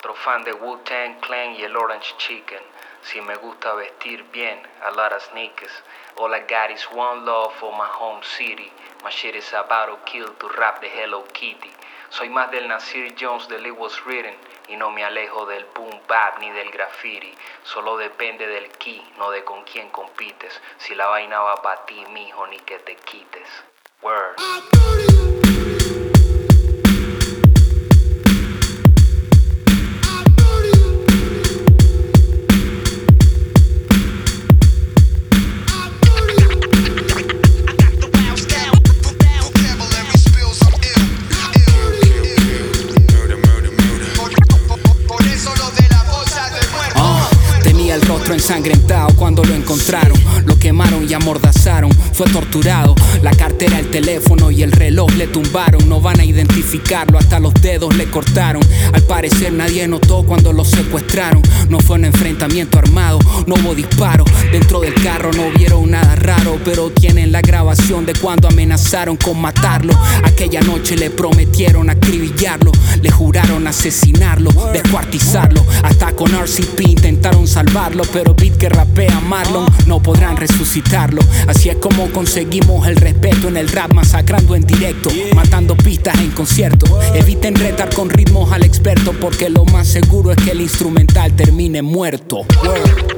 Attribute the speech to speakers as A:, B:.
A: Otro fan de Wu-Tang Clan y el Orange Chicken. Si me gusta vestir bien, a lot of sneakers. All I got is one love for my home city. My shit is about to kill tu rap de Hello Kitty. Soy más del Nasir Jones de Lee Was Written. Y no me alejo del boom bap ni del graffiti. Solo depende del key, no de con quién compites. Si la vaina va pa' ti, mijo, ni que te quites. Word.
B: El rostro ensangrentado cuando lo encontraron, lo quemaron y amordazaron, fue torturado. La cartera, el teléfono y el reloj le tumbaron. No van a identificarlo, hasta los dedos le cortaron. Al parecer nadie notó cuando lo secuestraron. No fue un enfrentamiento armado, no hubo disparo. Dentro del carro no vieron nada raro, pero tienen la grabación de cuando amenazaron con matarlo. Aquella noche le prometieron acribillarlo, le juraron asesinarlo, descuartizarlo. Hasta con RCP intentaron salvarlo, pero beat que rapea Marlon no podrán resucitarlo. Así es como conseguimos el respeto en el rap, masacrando en directo, matando pistas en concierto. Eviten retar con ritmos al experto, porque lo más seguro es que el instrumental termine muerto. Word.